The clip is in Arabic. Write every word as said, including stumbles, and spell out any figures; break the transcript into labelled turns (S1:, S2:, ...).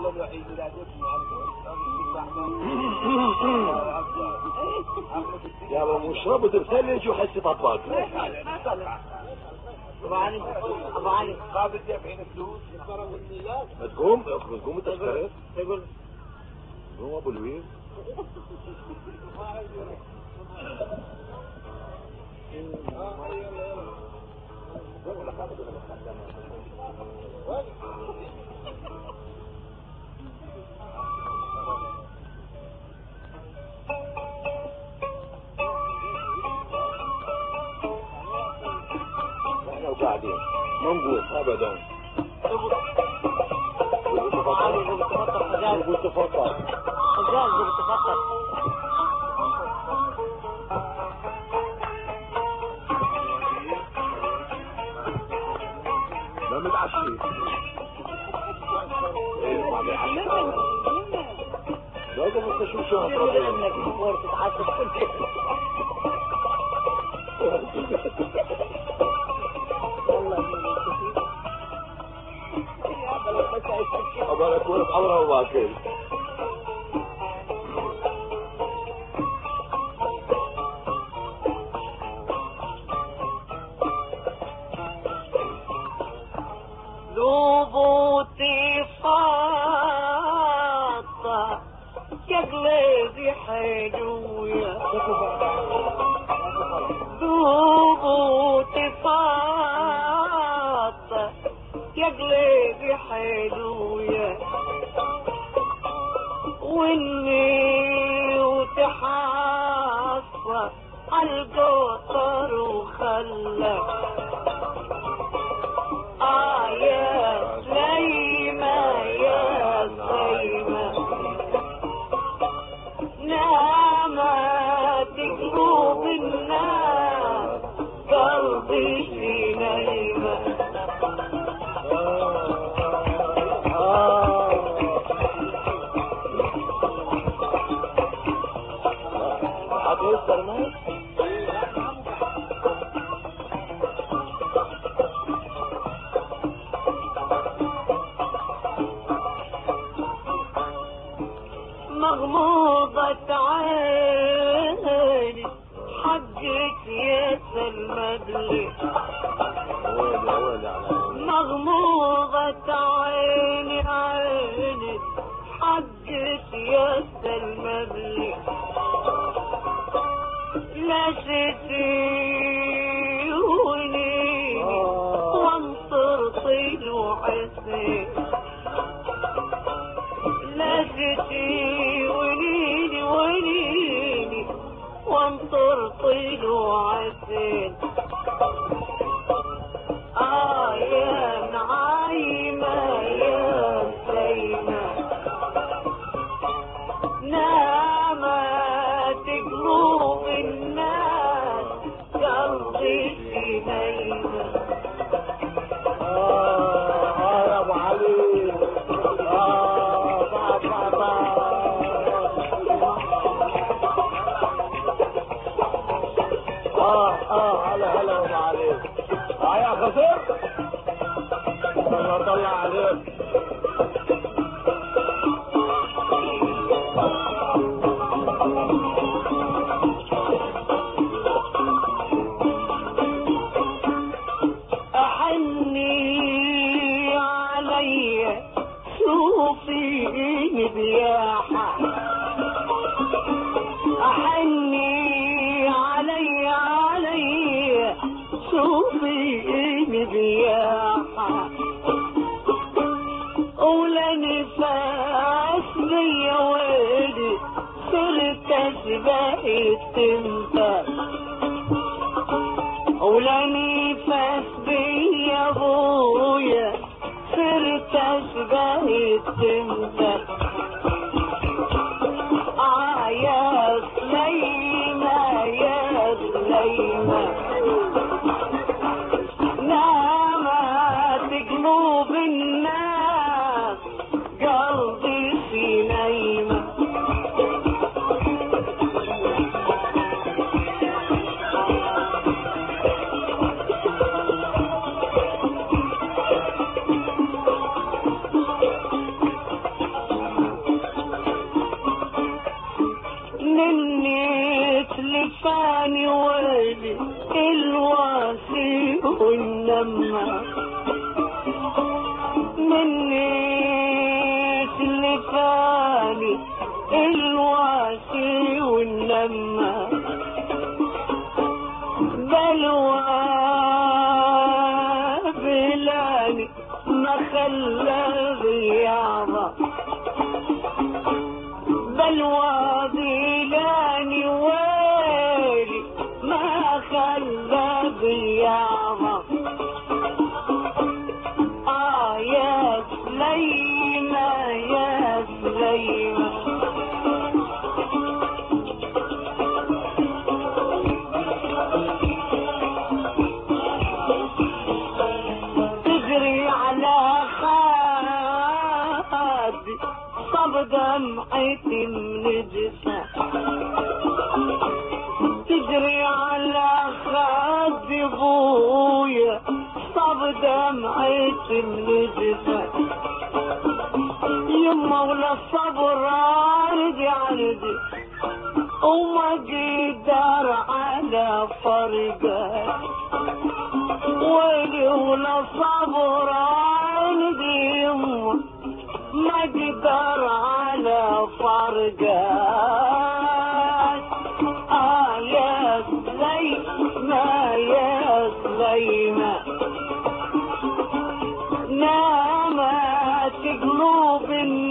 S1: يا ابو مشرب وتبتلج وحسي طباك.
S2: ابو علي ابو علي
S3: قابل دافعين فلوس
S1: ما تقوم ما تقوم التذكرة
S2: تقول
S1: قوم ابو لويس. احنا وقاعدين ما نقول ابدا.
S2: علي ابو تفطر حجاج
S1: ابو تفطر
S2: حجاج ابو تفطر.
S1: ما متعشي. ايه ما متعشي. لازم انت شو شو هالطريقة
S2: انك تفور تتعشى كل
S1: أبغى أكون أمره وباكل.
S2: ذوبوتي فاطة كقلبي حلوية. ذوبوتي فاطة كقلبي حلوية واني وتحاصى عالقطر وخلى آه يا سليمة يا سليمة نامت قلوب الناس قلبي في نايمة.
S1: هتوصل ناس
S2: مغموضة عيني حقك يا سلمدلي. مغموضة عيني عيني حقك يا سلمدلي. لا شتيوني وانطر طيل وحسين. لا شتيوني ونيني وانطر طيل وحسين. آه يا نعيمة يا سيمة نامت قلوب الناس قلبي في نيمة.
S1: آه آه يا أبو علي. آه بابا بابا. آه آه هلا هلا أبو علي. آه يا خسر. الله يطلع عليك.
S2: أحني علي شوفيني بياحة. أحني علي علي شوفيني بياحة ولا نفاس بيا ويلي صرت أشبه التمثال. ولا نفاس بيا ابويا صرت أشبه التمثال. آه يا سليمة يا سليمة نامت قلوب الناس قلبي في نايمة. والنمة منيش اللي فاني الواشي والنمة بلوى بلاني ما خلى غيابة بلوى بلاني ويلي ما خلى غيابة آه يا سليمة يا سليمة تجري على خادي صب دمعتي منجسة تجري على خادي بويا صب دمعتي منجسة يما ولا الصبر رجع رجع وما قدر على فرقه ويلي ولا الصبر عندي يما ما قدر على فرقه آه يا سليمة يا سليمة نامت قلوب